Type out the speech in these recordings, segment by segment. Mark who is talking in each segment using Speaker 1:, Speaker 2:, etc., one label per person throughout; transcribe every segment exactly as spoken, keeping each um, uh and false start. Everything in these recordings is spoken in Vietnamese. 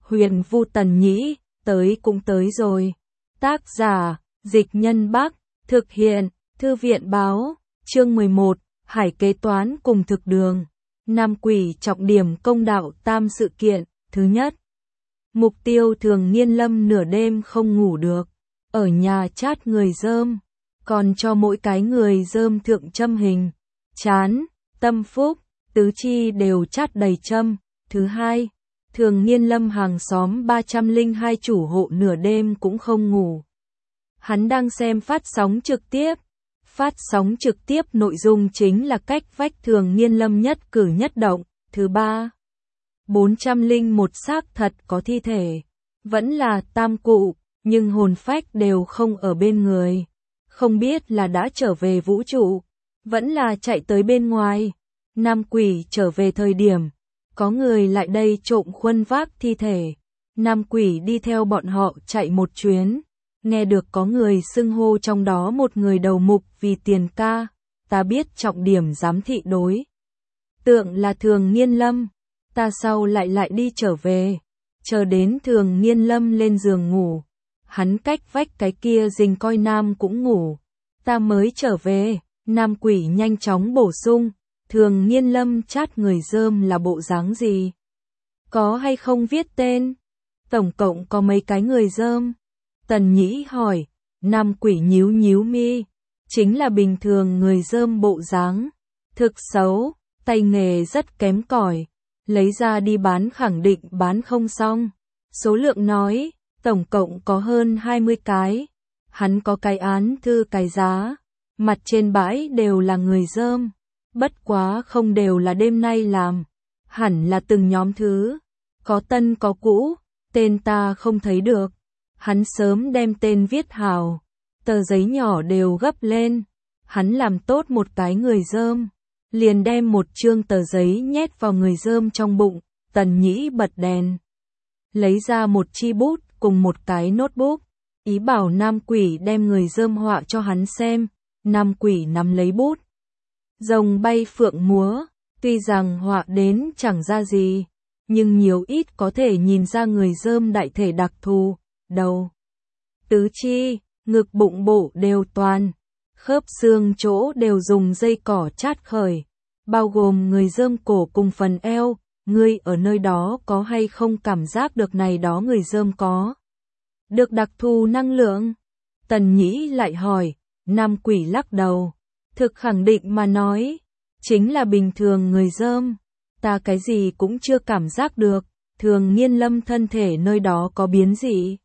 Speaker 1: Huyền Vu Tần Nhĩ, tới cũng tới rồi. Tác giả, Dịch Nhân Bắc, thực hiện, Thư viện Báo, chương mười một, Hải kế toán cùng thực đường. Nam Quỷ trọng điểm công đạo tam sự kiện. Thứ nhất, mục tiêu Thường Niên Lâm nửa đêm không ngủ được, ở nhà chát người dơm, còn cho mỗi cái người dơm thượng châm hình, chán, tâm phúc, tứ chi đều chát đầy châm. Thứ hai, Thường Niên Lâm hàng xóm ba trăm lẻ hai chủ hộ nửa đêm cũng không ngủ. Hắn đang xem phát sóng trực tiếp. Phát sóng trực tiếp nội dung chính là cách vách Thường Niên Lâm nhất cử nhất động. Thứ ba, bốn trăm lẻ một xác thật có thi thể, vẫn là tam cụ, nhưng hồn phách đều không ở bên người. Không biết là đã trở về vũ trụ, vẫn là chạy tới bên ngoài. Nam Quỷ trở về thời điểm, có người lại đây trộm khuân vác thi thể. Nam Quỷ đi theo bọn họ chạy một chuyến. Nghe được có người xưng hô trong đó một người đầu mục vì tiền ca, ta biết trọng điểm giám thị đối tượng là Thường Niên Lâm, ta sau lại lại đi trở về, chờ đến Thường Niên Lâm lên giường ngủ, hắn cách vách cái kia rình coi Nam cũng ngủ, ta mới trở về. Nam Quỷ nhanh chóng bổ sung, Thường Niên Lâm chát người dơm là bộ dáng gì? Có hay không viết tên? Tổng cộng có mấy cái người dơm? Tần Nhĩ hỏi. Nam Quỷ nhíu nhíu mi, chính là bình thường người dơm bộ dáng, thực xấu, tay nghề rất kém cỏi, lấy ra đi bán khẳng định bán không xong. Số lượng nói, tổng cộng có hơn hai mươi cái. Hắn có cái án thư cái giá, mặt trên bãi đều là người dơm, bất quá không đều là đêm nay làm, hẳn là từng nhóm thứ, có tân có cũ, tên ta không thấy được. Hắn sớm đem tên viết hào, tờ giấy nhỏ đều gấp lên. Hắn làm tốt một cái người dơm, liền đem một chương tờ giấy nhét vào người dơm trong bụng. Tần Nhĩ bật đèn, lấy ra một chi bút cùng một cái notebook, ý bảo Nam Quỷ đem người dơm họa cho hắn xem. Nam Quỷ nắm lấy bút, rồng bay phượng múa, tuy rằng họa đến chẳng ra gì, nhưng nhiều ít có thể nhìn ra người dơm đại thể đặc thù. Đầu, tứ chi, ngực bụng bộ đều toàn, khớp xương chỗ đều dùng dây cỏ chát khởi, bao gồm người dơm cổ cùng phần eo. Ngươi ở nơi đó có hay không cảm giác được này đó người dơm có được đặc thù năng lượng? Tần Nhĩ lại hỏi. Nam Quỷ lắc đầu, thực khẳng định mà nói, chính là bình thường người dơm, ta cái gì cũng chưa cảm giác được. Thường Niên Lâm thân thể nơi đó có biến gì?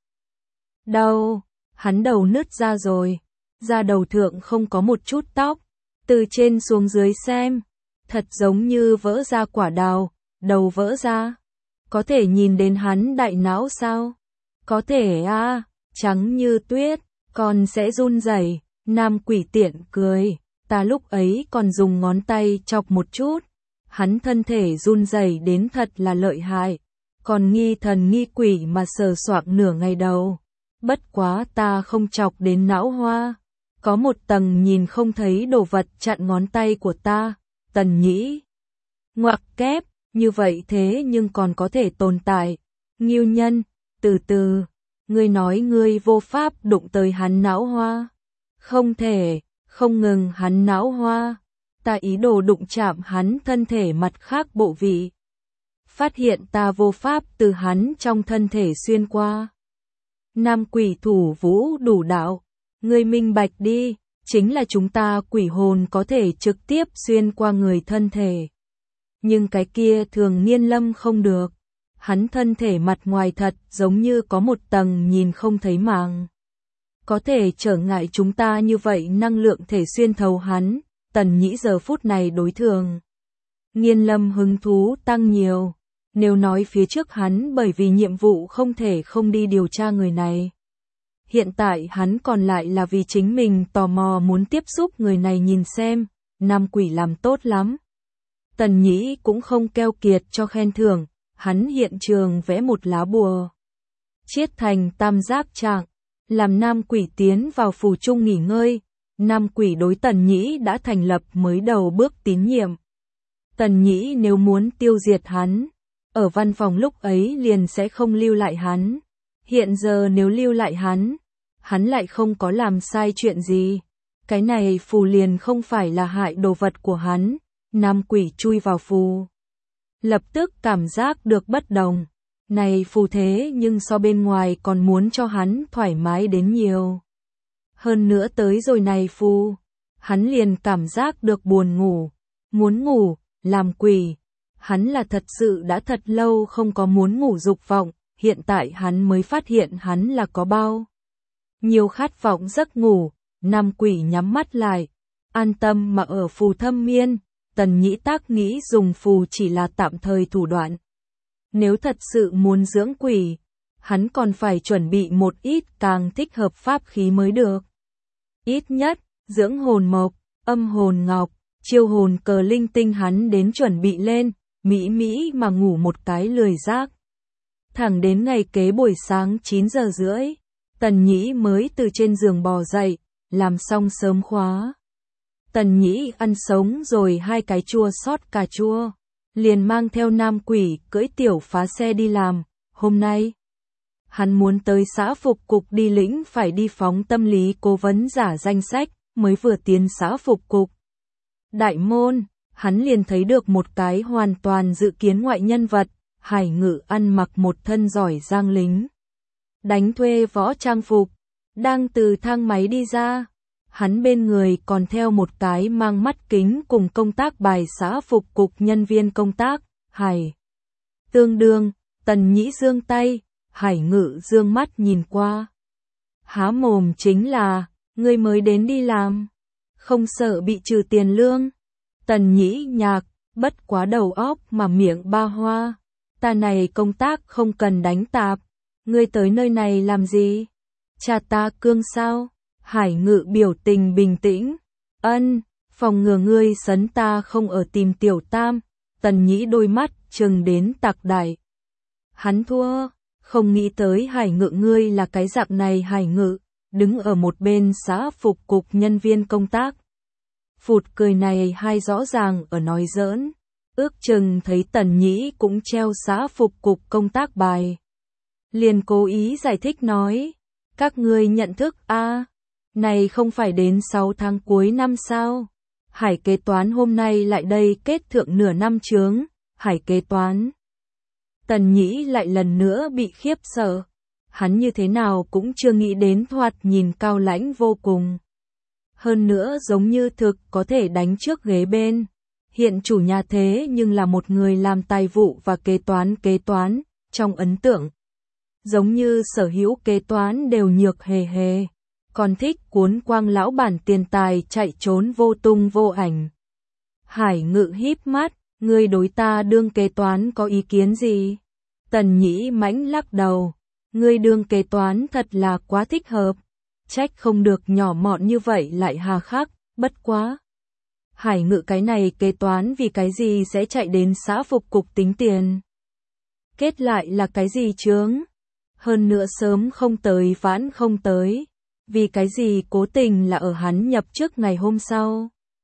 Speaker 1: Đâu, hắn đầu nứt ra rồi, da đầu thượng không có một chút tóc, từ trên xuống dưới xem, thật giống như vỡ ra quả đào, đầu vỡ ra. Có thể nhìn đến hắn đại não sao? Có thể a, à, trắng như tuyết, còn sẽ run rẩy. Nam Quỷ tiện cười, ta lúc ấy còn dùng ngón tay chọc một chút, hắn thân thể run rẩy đến thật là lợi hại, còn nghi thần nghi quỷ mà sờ soạng nửa ngày đầu. Bất quá ta không chọc đến não hoa, có một tầng nhìn không thấy đồ vật chặn ngón tay của ta. Tần Nhĩ ngoặc kép, như vậy thế nhưng còn có thể tồn tại. Ngưu Nhân, từ từ, ngươi nói ngươi vô pháp đụng tới hắn não hoa? Không thể, không ngừng hắn não hoa, ta ý đồ đụng chạm hắn thân thể mặt khác bộ vị. Phát hiện ta vô pháp từ hắn trong thân thể xuyên qua. Nam Quỷ thủ vũ đủ đạo, ngươi minh bạch đi, chính là chúng ta quỷ hồn có thể trực tiếp xuyên qua người thân thể. Nhưng cái kia Thường Niên Lâm không được, hắn thân thể mặt ngoài thật giống như có một tầng nhìn không thấy màng, có thể trở ngại chúng ta như vậy năng lượng thể xuyên thấu hắn. Tần Nhĩ giờ phút này đối Thường Niên Lâm hứng thú tăng nhiều. Nếu nói phía trước hắn bởi vì nhiệm vụ không thể không đi điều tra người này, hiện tại hắn còn lại là vì chính mình tò mò muốn tiếp xúc người này nhìn xem. Nam Quỷ làm tốt lắm. Tần Nhĩ cũng không keo kiệt cho khen thưởng, hắn hiện trường vẽ một lá bùa, chiết thành tam giác trạng, làm Nam Quỷ tiến vào phù chung nghỉ ngơi. Nam Quỷ đối Tần Nhĩ đã thành lập mới đầu bước tín nhiệm. Tần Nhĩ nếu muốn tiêu diệt hắn, ở văn phòng lúc ấy liền sẽ không lưu lại hắn. Hiện giờ nếu lưu lại hắn, hắn lại không có làm sai chuyện gì. Cái này phù liền không phải là hại đồ vật của hắn. Nam quỷ chui vào phù, lập tức cảm giác được bất đồng. Này phù thế nhưng so bên ngoài còn muốn cho hắn thoải mái đến nhiều. Hơn nữa tới rồi này phù, hắn liền cảm giác được buồn ngủ, muốn ngủ, làm quỷ. Hắn là thật sự đã thật lâu không có muốn ngủ dục vọng, hiện tại hắn mới phát hiện hắn là có bao nhiều khát vọng giấc ngủ. Nam quỷ nhắm mắt lại, an tâm mà ở phù thâm miên. Tần Nhĩ Tác nghĩ dùng phù chỉ là tạm thời thủ đoạn. Nếu thật sự muốn dưỡng quỷ, hắn còn phải chuẩn bị một ít càng thích hợp pháp khí mới được. Ít nhất, dưỡng hồn mộc, âm hồn ngọc, chiêu hồn cờ linh tinh hắn đến chuẩn bị lên, mỹ mỹ mà ngủ một cái lười giác. Thẳng đến ngày kế buổi sáng chín giờ rưỡi, Tần Nhĩ mới từ trên giường bò dậy, làm xong sớm khóa. Tần Nhĩ ăn sống rồi hai cái chua sót cà chua, liền mang theo Nam quỷ cưỡi tiểu phá xe đi làm. Hôm nay, hắn muốn tới xã phục cục đi lĩnh phải đi phóng tâm lý cố vấn giả danh sách, mới vừa tiến xã phục cục. Đại môn, hắn liền thấy được một cái hoàn toàn dự kiến ngoại nhân vật, Hải Ngự ăn mặc một thân giỏi giang lính. Đánh thuê võ trang phục, đang từ thang máy đi ra. Hắn bên người còn theo một cái mang mắt kính cùng công tác bài xã phục cục nhân viên công tác, Hải. Tương đương, Tần Nhĩ giương tay, Hải Ngự dương mắt nhìn qua. Há mồm chính là, ngươi mới đến đi làm, không sợ bị trừ tiền lương. Tần Nhĩ nhạc, bất quá đầu óc mà miệng ba hoa. Ta này công tác không cần đánh tạp, ngươi tới nơi này làm gì? Cha ta cương sao? Hải Ngự biểu tình bình tĩnh. Ân, phòng ngừa ngươi sấn ta không ở tìm tiểu tam. Tần Nhĩ đôi mắt trừng đến tạc đại. Hắn thua, không nghĩ tới Hải Ngự ngươi là cái dạng này. Hải Ngự, đứng ở một bên xã phục cục nhân viên công tác. Phụt cười này hai rõ ràng ở nói giỡn. Ước chừng thấy Tần Nhĩ cũng treo xã phục cục công tác bài. Liền cố ý giải thích nói. Các ngươi nhận thức a à, này không phải đến sáu tháng cuối năm sao? Hải kế toán hôm nay lại đây kết thượng nửa năm chướng. Hải kế toán. Tần Nhĩ lại lần nữa bị khiếp sợ. Hắn như thế nào cũng chưa nghĩ đến thoạt nhìn cao lãnh vô cùng. Hơn nữa giống như thực có thể đánh trước ghế bên. Hiện chủ nhà thế nhưng là một người làm tài vụ và kế toán kế toán, trong ấn tượng. Giống như sở hữu kế toán đều nhược hề hề, còn thích cuốn quang lão bản tiền tài chạy trốn vô tung vô ảnh. Hải Ngự híp mắt, ngươi đối ta đương kế toán có ý kiến gì? Tần Nhĩ mãnh lắc đầu, ngươi đương kế toán thật là quá thích hợp, trách không được nhỏ mọn như vậy lại hà khắc, bất quá. Hải Ngự cái này kế toán vì cái gì sẽ chạy đến xã phục cục tính tiền? Kết lại là cái gì chướng? Hơn nữa sớm không tới vãn không tới, vì cái gì cố tình là ở hắn nhập trước ngày hôm sau.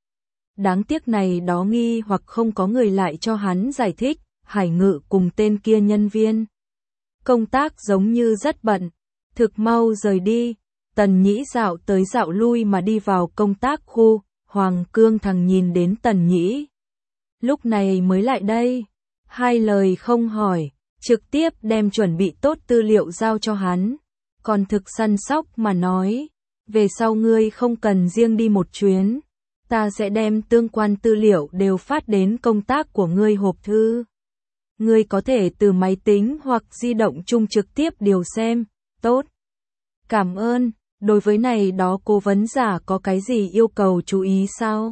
Speaker 1: Đáng tiếc này đó nghi hoặc không có người lại cho hắn giải thích. Hải Ngự cùng tên kia nhân viên công tác giống như rất bận, thực mau rời đi. Tần Nhĩ dạo tới dạo lui mà đi vào công tác khu. Hoàng Cương thằng nhìn đến Tần Nhĩ, lúc này mới lại đây, hai lời không hỏi, trực tiếp đem chuẩn bị tốt tư liệu giao cho hắn, còn thực săn sóc mà nói, về sau ngươi không cần riêng đi một chuyến, ta sẽ đem tương quan tư liệu đều phát đến công tác của ngươi hộp thư. Ngươi có thể từ máy tính hoặc di động chung trực tiếp điều xem, tốt. Cảm ơn. Đối với này đó cố vấn giả có cái gì yêu cầu chú ý sao?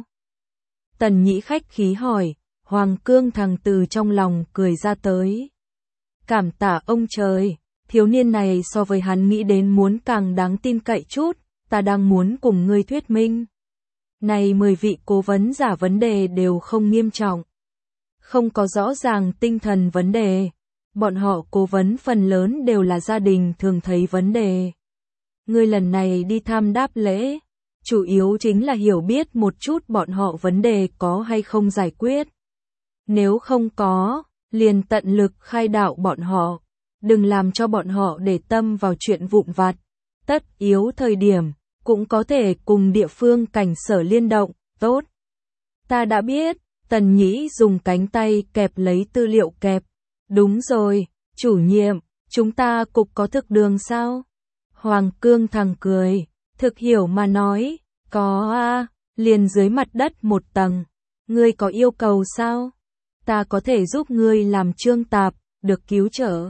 Speaker 1: Tần Nhĩ khách khí hỏi, Hoàng Cương thằng từ trong lòng cười ra tới. Cảm tạ ông trời, thiếu niên này so với hắn nghĩ đến muốn càng đáng tin cậy chút, ta đang muốn cùng ngươi thuyết minh. Này mười vị cố vấn giả vấn đề đều không nghiêm trọng. Không có rõ ràng tinh thần vấn đề. Bọn họ cố vấn phần lớn đều là gia đình thường thấy vấn đề. Ngươi lần này đi tham đáp lễ, chủ yếu chính là hiểu biết một chút bọn họ vấn đề có hay không giải quyết. Nếu không có, liền tận lực khai đạo bọn họ, đừng làm cho bọn họ để tâm vào chuyện vụn vặt, tất yếu thời điểm, cũng có thể cùng địa phương cảnh sở liên động, tốt. Ta đã biết, Tần Nhĩ dùng cánh tay kẹp lấy tư liệu kẹp. Đúng rồi, chủ nhiệm, chúng ta cục có thực đường sao? Hoàng Cương thẳng cười, thực hiểu mà nói, có a, liền dưới mặt đất một tầng. Ngươi có yêu cầu sao? Ta có thể giúp ngươi làm trương tạp, được cứu trợ.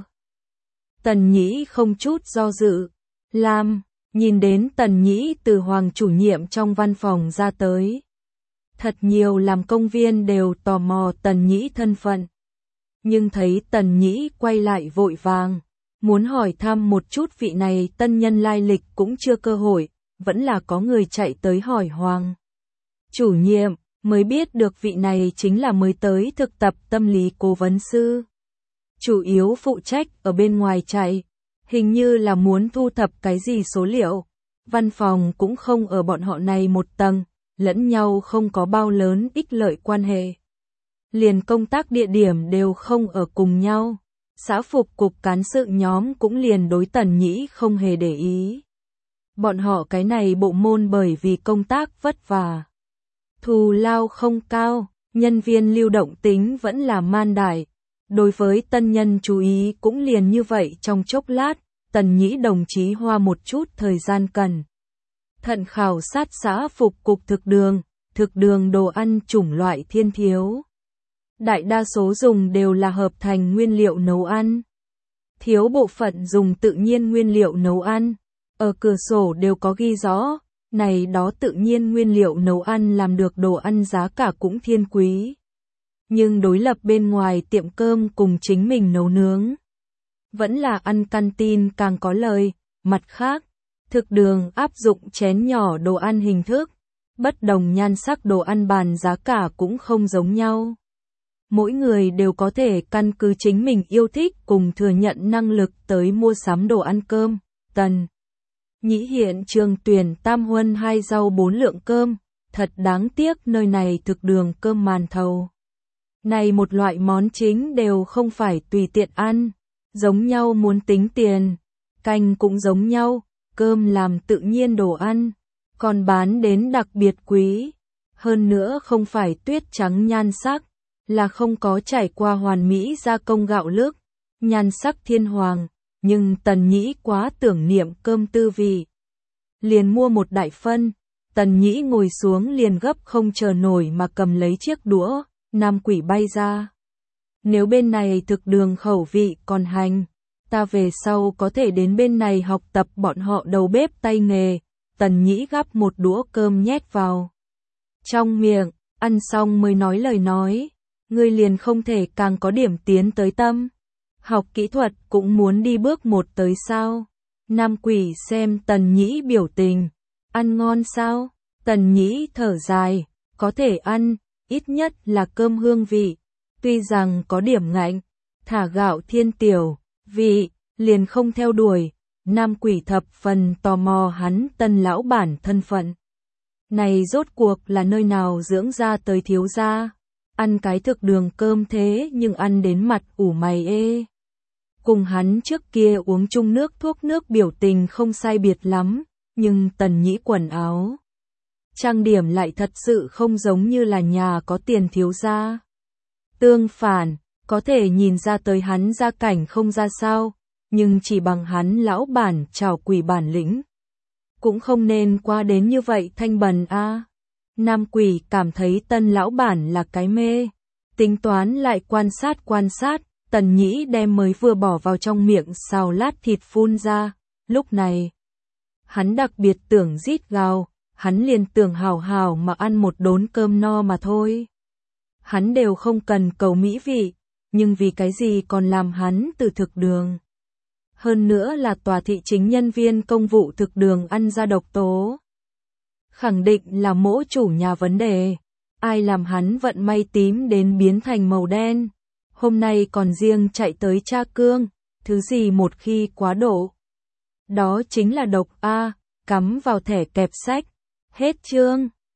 Speaker 1: Tần Nhĩ không chút do dự, làm, nhìn đến Tần Nhĩ từ Hoàng chủ nhiệm trong văn phòng ra tới. Thật nhiều làm công viên đều tò mò Tần Nhĩ thân phận. Nhưng thấy Tần Nhĩ quay lại vội vàng, muốn hỏi thăm một chút vị này tân nhân lai lịch cũng chưa cơ hội, vẫn là có người chạy tới hỏi Hoàng chủ nhiệm, mới biết được vị này chính là mới tới thực tập tâm lý cố vấn sư. Chủ yếu phụ trách ở bên ngoài chạy, hình như là muốn thu thập cái gì số liệu. Văn phòng cũng không ở bọn họ này một tầng, lẫn nhau không có bao lớn ích lợi quan hệ. Liền công tác địa điểm đều không ở cùng nhau. Xã phục cục cán sự nhóm cũng liền đối Tần Nhĩ không hề để ý. Bọn họ cái này bộ môn bởi vì công tác vất vả, thù lao không cao, nhân viên lưu động tính vẫn là man đại. Đối với tân nhân chú ý cũng liền như vậy trong chốc lát, Tần Nhĩ đồng chí hoa một chút thời gian cần thận khảo sát xã phục cục thực đường, thực đường đồ ăn chủng loại thiên thiếu. Đại đa số dùng đều là hợp thành nguyên liệu nấu ăn. Thiếu bộ phận dùng tự nhiên nguyên liệu nấu ăn. Ở cửa sổ đều có ghi rõ, này đó tự nhiên nguyên liệu nấu ăn làm được đồ ăn giá cả cũng thiên quý. Nhưng đối lập bên ngoài tiệm cơm cùng chính mình nấu nướng, vẫn là ăn canteen càng có lời. Mặt khác, thực đường áp dụng chén nhỏ đồ ăn hình thức, bất đồng nhan sắc đồ ăn bàn giá cả cũng không giống nhau. Mỗi người đều có thể căn cứ chính mình yêu thích cùng thừa nhận năng lực tới mua sắm đồ ăn cơm. Tần Nhĩ hiện trường tuyển tam huân hai rau bốn lượng cơm, thật đáng tiếc nơi này thực đường cơm màn thầu. Này một loại món chính đều không phải tùy tiện ăn, giống nhau muốn tính tiền, canh cũng giống nhau, cơm làm tự nhiên đồ ăn, còn bán đến đặc biệt quý, hơn nữa không phải tuyết trắng nhan sắc, là không có trải qua hoàn mỹ gia công gạo lứt, nhan sắc thiên hoàng, nhưng Tần Nhĩ quá tưởng niệm cơm tư vị. Liền mua một đại phân, Tần Nhĩ ngồi xuống liền gấp không chờ nổi mà cầm lấy chiếc đũa, nam quỷ bay ra. Nếu bên này thực đường khẩu vị còn hành, ta về sau có thể đến bên này học tập bọn họ đầu bếp tay nghề. Tần Nhĩ gắp một đũa cơm nhét vào trong miệng, ăn xong mới nói lời nói. Ngươi liền không thể càng có điểm tiến tới tâm. Học kỹ thuật cũng muốn đi bước một tới sao? Nam quỷ xem Tần Nhĩ biểu tình. Ăn ngon sao? Tần Nhĩ thở dài. Có thể ăn, ít nhất là cơm hương vị. Tuy rằng có điểm ngạnh, thả gạo thiên tiểu, vị, liền không theo đuổi. Nam quỷ thập phần tò mò hắn tân lão bản thân phận. Này rốt cuộc là nơi nào dưỡng ra tới thiếu gia? Ăn cái thực đường cơm thế nhưng ăn đến mặt ủ mày ê. Cùng hắn trước kia uống chung nước thuốc nước biểu tình không sai biệt lắm, nhưng Tần Nhĩ quần áo trang điểm lại thật sự không giống như là nhà có tiền thiếu gia. Tương phản, có thể nhìn ra tới hắn gia cảnh không ra sao, nhưng chỉ bằng hắn lão bản trảo quỷ bản lĩnh, cũng không nên qua đến như vậy thanh bần a. Nam quỷ cảm thấy tân lão bản là cái mê, tính toán lại quan sát quan sát, Tần Nhĩ đem mới vừa bỏ vào trong miệng xào lát thịt phun ra, lúc này hắn đặc biệt tưởng rít gào, hắn liền tưởng hào hào mà ăn một đốn cơm no mà thôi. Hắn đều không cần cầu mỹ vị, nhưng vì cái gì còn làm hắn từ thực đường. Hơn nữa là tòa thị chính nhân viên công vụ thực đường ăn ra độc tố. Khẳng định là mỗ chủ nhà vấn đề, ai làm hắn vận may tím đến biến thành màu đen. Hôm nay còn riêng chạy tới tra cương, thứ gì một khi quá độ. Đó chính là độc A, cắm vào thẻ kẹp sách. Hết chương.